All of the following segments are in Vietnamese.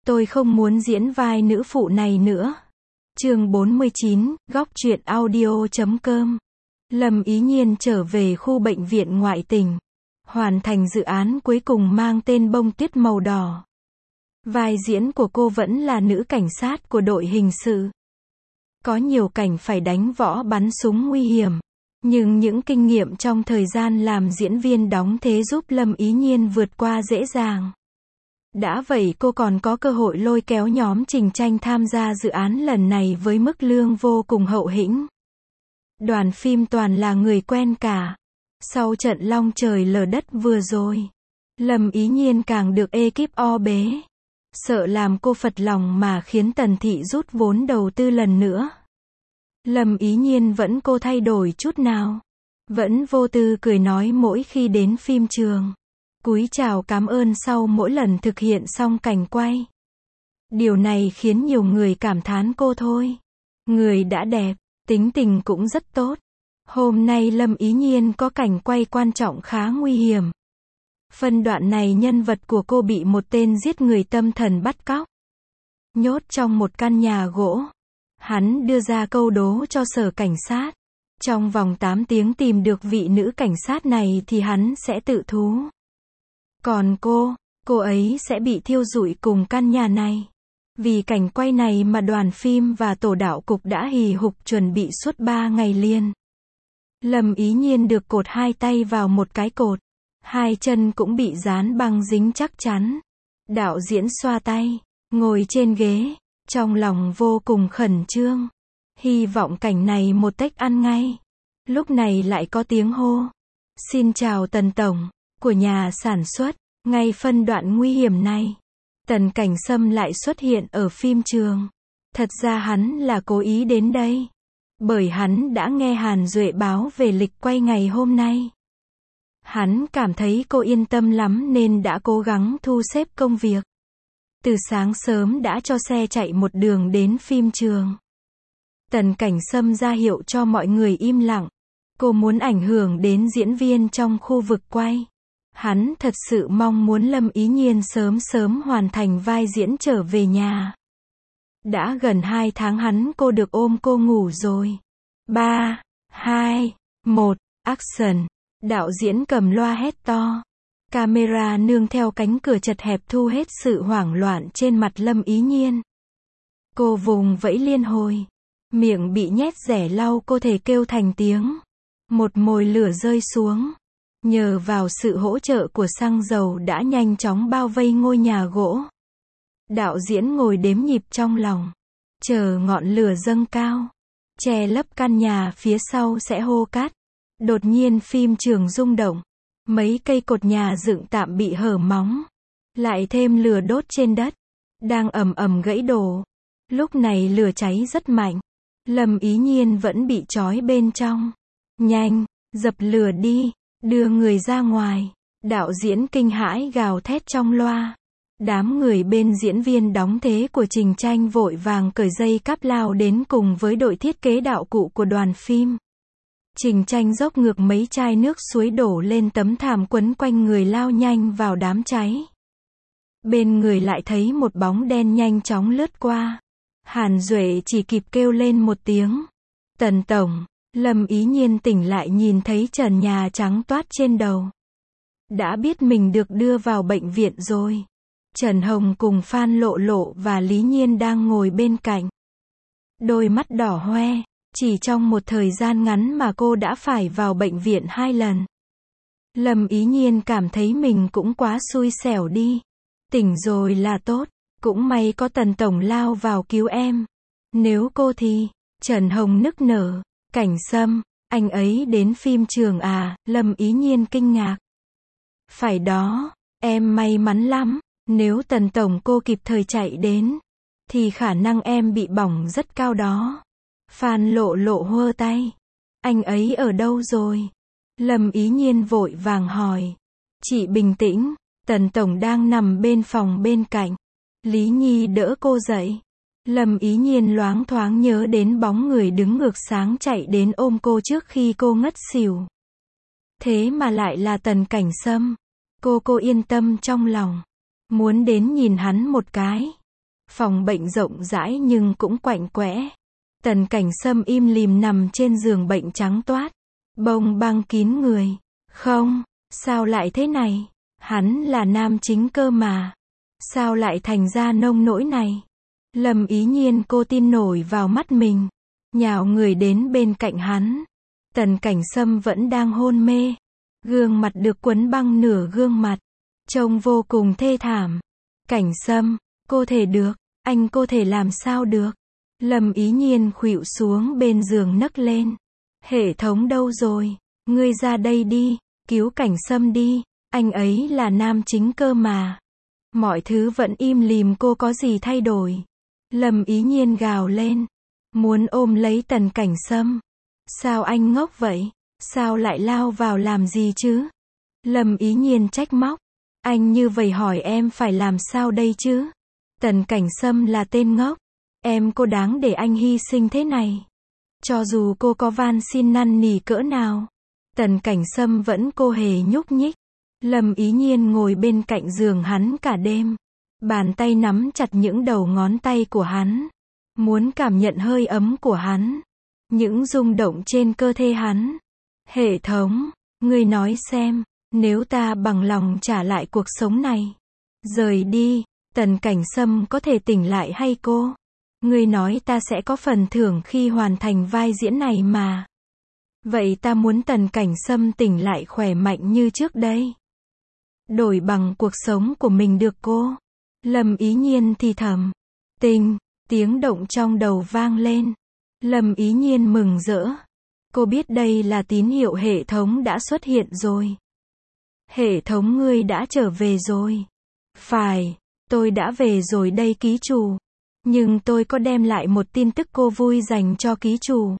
Tôi không muốn diễn vai nữ phụ này nữa. Chương 49, góc truyện audio.com. Lâm Ý Nhiên trở về khu bệnh viện ngoại tỉnh, hoàn thành dự án cuối cùng mang tên Bông Tuyết Màu Đỏ. Vai diễn của cô vẫn là nữ cảnh sát của đội hình sự. Có nhiều cảnh phải đánh võ bắn súng nguy hiểm, nhưng những kinh nghiệm trong thời gian làm diễn viên đóng thế giúp Lâm Ý Nhiên vượt qua dễ dàng. Đã vậy cô còn có cơ hội lôi kéo nhóm Trình Tranh tham gia dự án lần này với mức lương vô cùng hậu hĩnh. Đoàn phim toàn là người quen cả. Sau trận long trời lở đất vừa rồi, Lâm Ý Nhiên càng được ekip o bế. Sợ làm cô phật lòng mà khiến Tần Thị rút vốn đầu tư lần nữa. Lâm Ý Nhiên vẫn cô thay đổi chút nào. Vẫn vô tư cười nói mỗi khi đến phim trường. Cúi chào cảm ơn sau mỗi lần thực hiện xong cảnh quay. Điều này khiến nhiều người cảm thán cô thôi. Người đã đẹp, tính tình cũng rất tốt. Hôm nay Lâm Ý Nhiên có cảnh quay quan trọng khá nguy hiểm. Phân đoạn này nhân vật của cô bị một tên giết người tâm thần bắt cóc. Nhốt trong một căn nhà gỗ. Hắn đưa ra câu đố cho sở cảnh sát. Trong vòng 8 tiếng tìm được vị nữ cảnh sát này thì hắn sẽ tự thú. Còn cô ấy sẽ bị thiêu rụi cùng căn nhà này. Vì cảnh quay này mà đoàn phim và tổ đạo cục đã hì hục chuẩn bị suốt 3 ngày liền. Lâm Ý Nhiên được cột 2 tay vào một cái cột. 2 chân cũng bị dán băng dính chắc chắn. Đạo diễn xoa tay, ngồi trên ghế, trong lòng vô cùng khẩn trương. Hy vọng cảnh này một tếch ăn ngay. Lúc này lại có tiếng hô. Xin chào Tần Tổng, của nhà sản xuất. Ngay phân đoạn nguy hiểm này, Tần Cảnh Sâm lại xuất hiện ở phim trường. Thật ra hắn là cố ý đến đây. Bởi hắn đã nghe Hàn Duệ báo về lịch quay ngày hôm nay. Hắn cảm thấy cô yên tâm lắm nên đã cố gắng thu xếp công việc. Từ sáng sớm đã cho xe chạy một đường đến phim trường. Tần Cảnh Sâm ra hiệu cho mọi người im lặng. Cô muốn ảnh hưởng đến diễn viên trong khu vực quay. Hắn thật sự mong muốn Lâm Ý Nhiên sớm hoàn thành vai diễn trở về nhà. Đã gần 2 tháng cô được ôm cô ngủ rồi. 3, 2, 1, action. Đạo diễn cầm loa hét to. Camera nương theo cánh cửa chật hẹp thu hết sự hoảng loạn trên mặt Lâm Ý Nhiên. Cô vùng vẫy liên hồi. Miệng bị nhét rẻ lau cô thể kêu thành tiếng. Một mồi lửa rơi xuống. Nhờ vào sự hỗ trợ của xăng dầu đã nhanh chóng bao vây ngôi nhà gỗ. Đạo diễn ngồi đếm nhịp trong lòng. Chờ ngọn lửa dâng cao. Che lấp căn nhà phía sau sẽ hô cát. Đột nhiên phim trường rung động. Mấy cây cột nhà dựng tạm bị hở móng. Lại thêm lửa đốt trên đất. Đang ầm ầm gãy đổ. Lúc này lửa cháy rất mạnh. Lâm Ý Nhiên vẫn bị trói bên trong. Nhanh, dập lửa đi. Đưa người ra ngoài. Đạo diễn kinh hãi gào thét trong loa. Đám người bên diễn viên đóng thế của Trình Tranh vội vàng cởi dây cáp lao đến cùng với đội thiết kế đạo cụ của đoàn phim. Trình Tranh dốc ngược mấy chai nước suối đổ lên tấm thảm quấn quanh người lao nhanh vào đám cháy. Bên người lại thấy một bóng đen nhanh chóng lướt qua. Hàn Duệ chỉ kịp kêu lên một tiếng. Tần Tổng. Lâm Ý Nhiên tỉnh lại nhìn thấy trần nhà trắng toát trên đầu. Đã biết mình được đưa vào bệnh viện rồi. Trần Hồng cùng Phan Lộ Lộ và Lý Nhiên đang ngồi bên cạnh. Đôi mắt đỏ hoe. Chỉ trong một thời gian ngắn mà cô đã phải vào bệnh viện 2 lần. Lâm Ý Nhiên cảm thấy mình cũng quá xui xẻo đi. Tỉnh rồi là tốt. Cũng may có Tần Tổng lao vào cứu em. Nếu cô thì... Trần Hồng nức nở. Cảnh Sâm, anh ấy đến phim trường à? Lâm Ý Nhiên kinh ngạc. Phải đó, em may mắn lắm. Nếu Tần Tổng cô kịp thời chạy đến, thì khả năng em bị bỏng rất cao đó. Phan Lộ Lộ hơ tay. Anh ấy ở đâu rồi? Lâm Ý Nhiên vội vàng hỏi. Chị bình tĩnh, Tần Tổng đang nằm bên phòng bên cạnh. Lý Nhi đỡ cô dậy. Lâm Ý Nhiên loáng thoáng nhớ đến bóng người đứng ngược sáng chạy đến ôm cô trước khi cô ngất xỉu. Thế mà lại là Tần Cảnh Sâm. Cô yên tâm trong lòng. Muốn đến nhìn hắn một cái. Phòng bệnh rộng rãi nhưng cũng quạnh quẽ. Tần Cảnh Sâm im lìm nằm trên giường bệnh trắng toát. Bông băng kín người. Không, sao lại thế này? Hắn là nam chính cơ mà. Sao lại thành ra nông nỗi này? Lâm Ý Nhiên cô tin nổi vào mắt mình. Nhào người đến bên cạnh hắn. Tần Cảnh Sâm vẫn đang hôn mê. Gương mặt được quấn băng nửa gương mặt. Trông vô cùng thê thảm. Cảnh Sâm, cô thể được, anh cô thể làm sao được? Lâm Ý Nhiên khuỵu xuống bên giường nấc lên. Hệ thống đâu rồi? Ngươi ra đây đi, cứu Cảnh Sâm đi, anh ấy là nam chính cơ mà. Mọi thứ vẫn im lìm, cô có gì thay đổi? Lâm Ý Nhiên gào lên, muốn ôm lấy Tần Cảnh Sâm. Sao anh ngốc vậy? Sao lại lao vào làm gì chứ? Lâm Ý Nhiên trách móc. Anh như vậy hỏi em phải làm sao đây chứ? Tần Cảnh Sâm là tên ngốc. Em cô đáng để anh hy sinh thế này. Cho dù cô có van xin năn nỉ cỡ nào, Tần Cảnh Sâm vẫn cô hề nhúc nhích. Lâm Ý Nhiên ngồi bên cạnh giường hắn cả đêm. Bàn tay nắm chặt những đầu ngón tay của hắn. Muốn cảm nhận hơi ấm của hắn. Những rung động trên cơ thể hắn. Hệ thống, ngươi nói xem, nếu ta bằng lòng trả lại cuộc sống này, rời đi, Tần Cảnh Sâm có thể tỉnh lại hay cô? Ngươi nói ta sẽ có phần thưởng khi hoàn thành vai diễn này mà. Vậy ta muốn Tần Cảnh Sâm tỉnh lại khỏe mạnh như trước đây. Đổi bằng cuộc sống của mình được cô? Lâm Ý Nhiên thì thầm. Tình, tiếng động trong đầu vang lên. Lâm Ý Nhiên mừng rỡ. Cô biết đây là tín hiệu hệ thống đã xuất hiện rồi. Hệ thống ngươi đã trở về rồi. Phải, tôi đã về rồi đây ký chủ. Nhưng tôi có đem lại một tin tức cô vui dành cho ký chủ.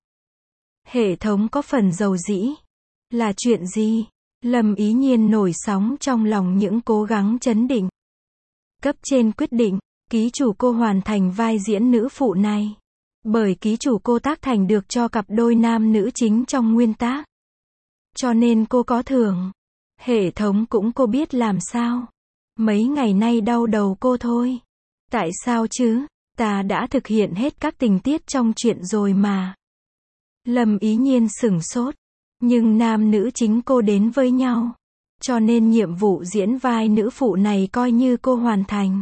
Hệ thống có phần dầu dĩ. Là chuyện gì? Lâm Ý Nhiên nổi sóng trong lòng những cố gắng trấn định. Cấp trên quyết định, ký chủ cô hoàn thành vai diễn nữ phụ này. Bởi ký chủ cô tác thành được cho cặp đôi nam nữ chính trong nguyên tác. Cho nên cô có thưởng. Hệ thống cũng cô biết làm sao. Mấy ngày nay đau đầu cô thôi. Tại sao chứ? Ta đã thực hiện hết các tình tiết trong chuyện rồi mà. Lâm Ý Nhiên sửng sốt. Nhưng nam nữ chính cô đến với nhau. Cho nên nhiệm vụ diễn vai nữ phụ này coi như cô hoàn thành.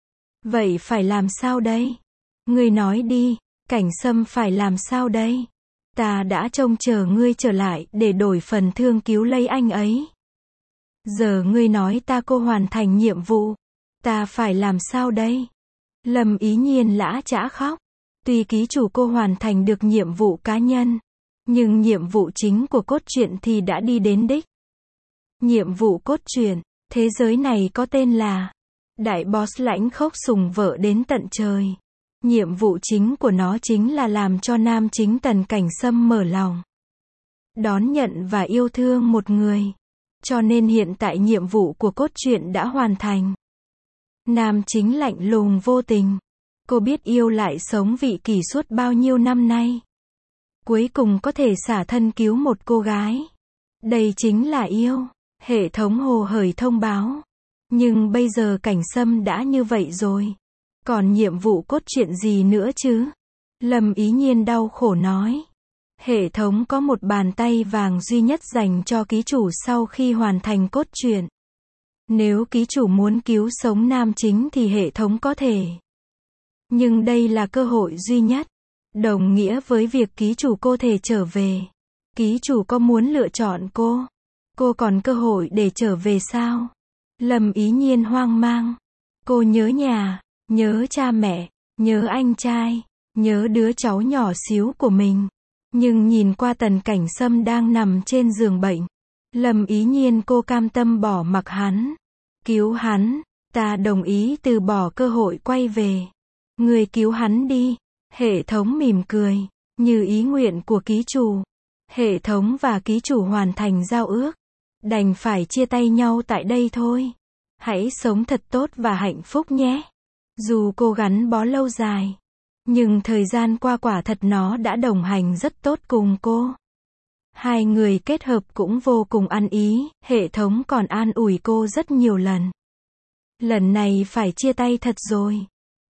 Vậy phải làm sao đây? Ngươi nói đi, Cảnh Sâm phải làm sao đây? Ta đã trông chờ ngươi trở lại để đổi phần thương cứu lấy anh ấy. Giờ ngươi nói ta cô hoàn thành nhiệm vụ. Ta phải làm sao đây? Lâm Ý Nhiên lã chã khóc. Tuy ký chủ cô hoàn thành được nhiệm vụ cá nhân, nhưng nhiệm vụ chính của cốt truyện thì đã đi đến đích. Nhiệm vụ cốt truyện, thế giới này có tên là Đại Boss lãnh khốc sùng vợ đến tận trời. Nhiệm vụ chính của nó chính là làm cho nam chính Tần Cảnh Sâm mở lòng, đón nhận và yêu thương một người. Cho nên hiện tại nhiệm vụ của cốt truyện đã hoàn thành. Nam chính lạnh lùng vô tình. Cô biết yêu lại sống vị kỷ suốt bao nhiêu năm nay. Cuối cùng có thể xả thân cứu một cô gái. Đây chính là yêu. Hệ thống hồ hởi thông báo. Nhưng bây giờ Cảnh Sâm đã như vậy rồi. Còn nhiệm vụ cốt truyện gì nữa chứ? Lâm Ý Nhiên đau khổ nói. Hệ thống có một bàn tay vàng duy nhất dành cho ký chủ sau khi hoàn thành cốt truyện. Nếu ký chủ muốn cứu sống nam chính thì hệ thống có thể. Nhưng đây là cơ hội duy nhất. Đồng nghĩa với việc ký chủ cô thể trở về. Ký chủ có muốn lựa chọn cô? Cô còn cơ hội để trở về sao? Lâm Ý Nhiên hoang mang. Cô nhớ nhà, nhớ cha mẹ, nhớ anh trai, nhớ đứa cháu nhỏ xíu của mình. Nhưng nhìn qua Tần Cảnh Sâm đang nằm trên giường bệnh. Lâm Ý Nhiên cô cam tâm bỏ mặc hắn. Cứu hắn, ta đồng ý từ bỏ cơ hội quay về. Người cứu hắn đi. Hệ thống mỉm cười, như ý nguyện của ký chủ. Hệ thống và ký chủ hoàn thành giao ước. Đành phải chia tay nhau tại đây thôi. Hãy sống thật tốt và hạnh phúc nhé. Dù cô gắn bó lâu dài, nhưng thời gian qua quả thật nó đã đồng hành rất tốt cùng cô. Hai người kết hợp cũng vô cùng ăn ý, hệ thống còn an ủi cô rất nhiều lần. Lần này phải chia tay thật rồi.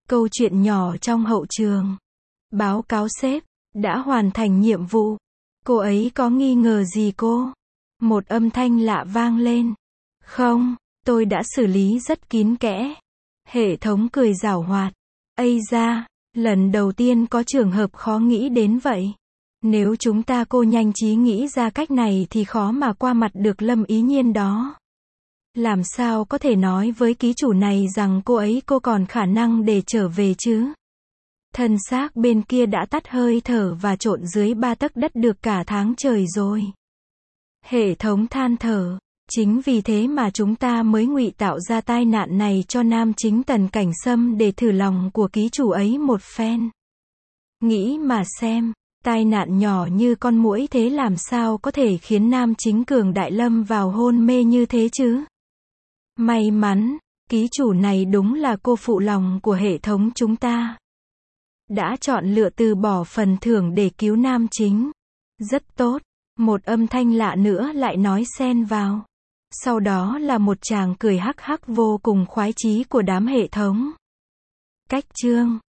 Câu chuyện nhỏ trong hậu trường. Báo cáo sếp, đã hoàn thành nhiệm vụ. Cô ấy có nghi ngờ gì cô? Một âm thanh lạ vang lên. Không, tôi đã xử lý rất kín kẽ. Hệ thống cười giảo hoạt. Ây da, lần đầu tiên có trường hợp khó nghĩ đến vậy. Nếu chúng ta cô nhanh trí nghĩ ra cách này thì khó mà qua mặt được Lâm Ý Nhiên đó. Làm sao có thể nói với ký chủ này rằng cô còn khả năng để trở về chứ? Thân xác bên kia đã tắt hơi thở và trộn dưới 3 tấc đất được cả tháng trời rồi. Hệ thống than thở. Chính vì thế mà chúng ta mới ngụy tạo ra tai nạn này cho nam chính Tần Cảnh Sâm để thử lòng của ký chủ ấy một phen. Nghĩ mà xem, tai nạn nhỏ như con muỗi thế làm sao có thể khiến nam chính Cường Đại lâm vào hôn mê như thế chứ? May mắn, ký chủ này đúng là cô phụ lòng của hệ thống chúng ta. Đã chọn lựa từ bỏ phần thưởng để cứu nam chính. Rất tốt. Một âm thanh lạ nữa lại nói xen vào. Sau đó là một tràng cười hắc hắc vô cùng khoái chí của đám hệ thống. Cách chương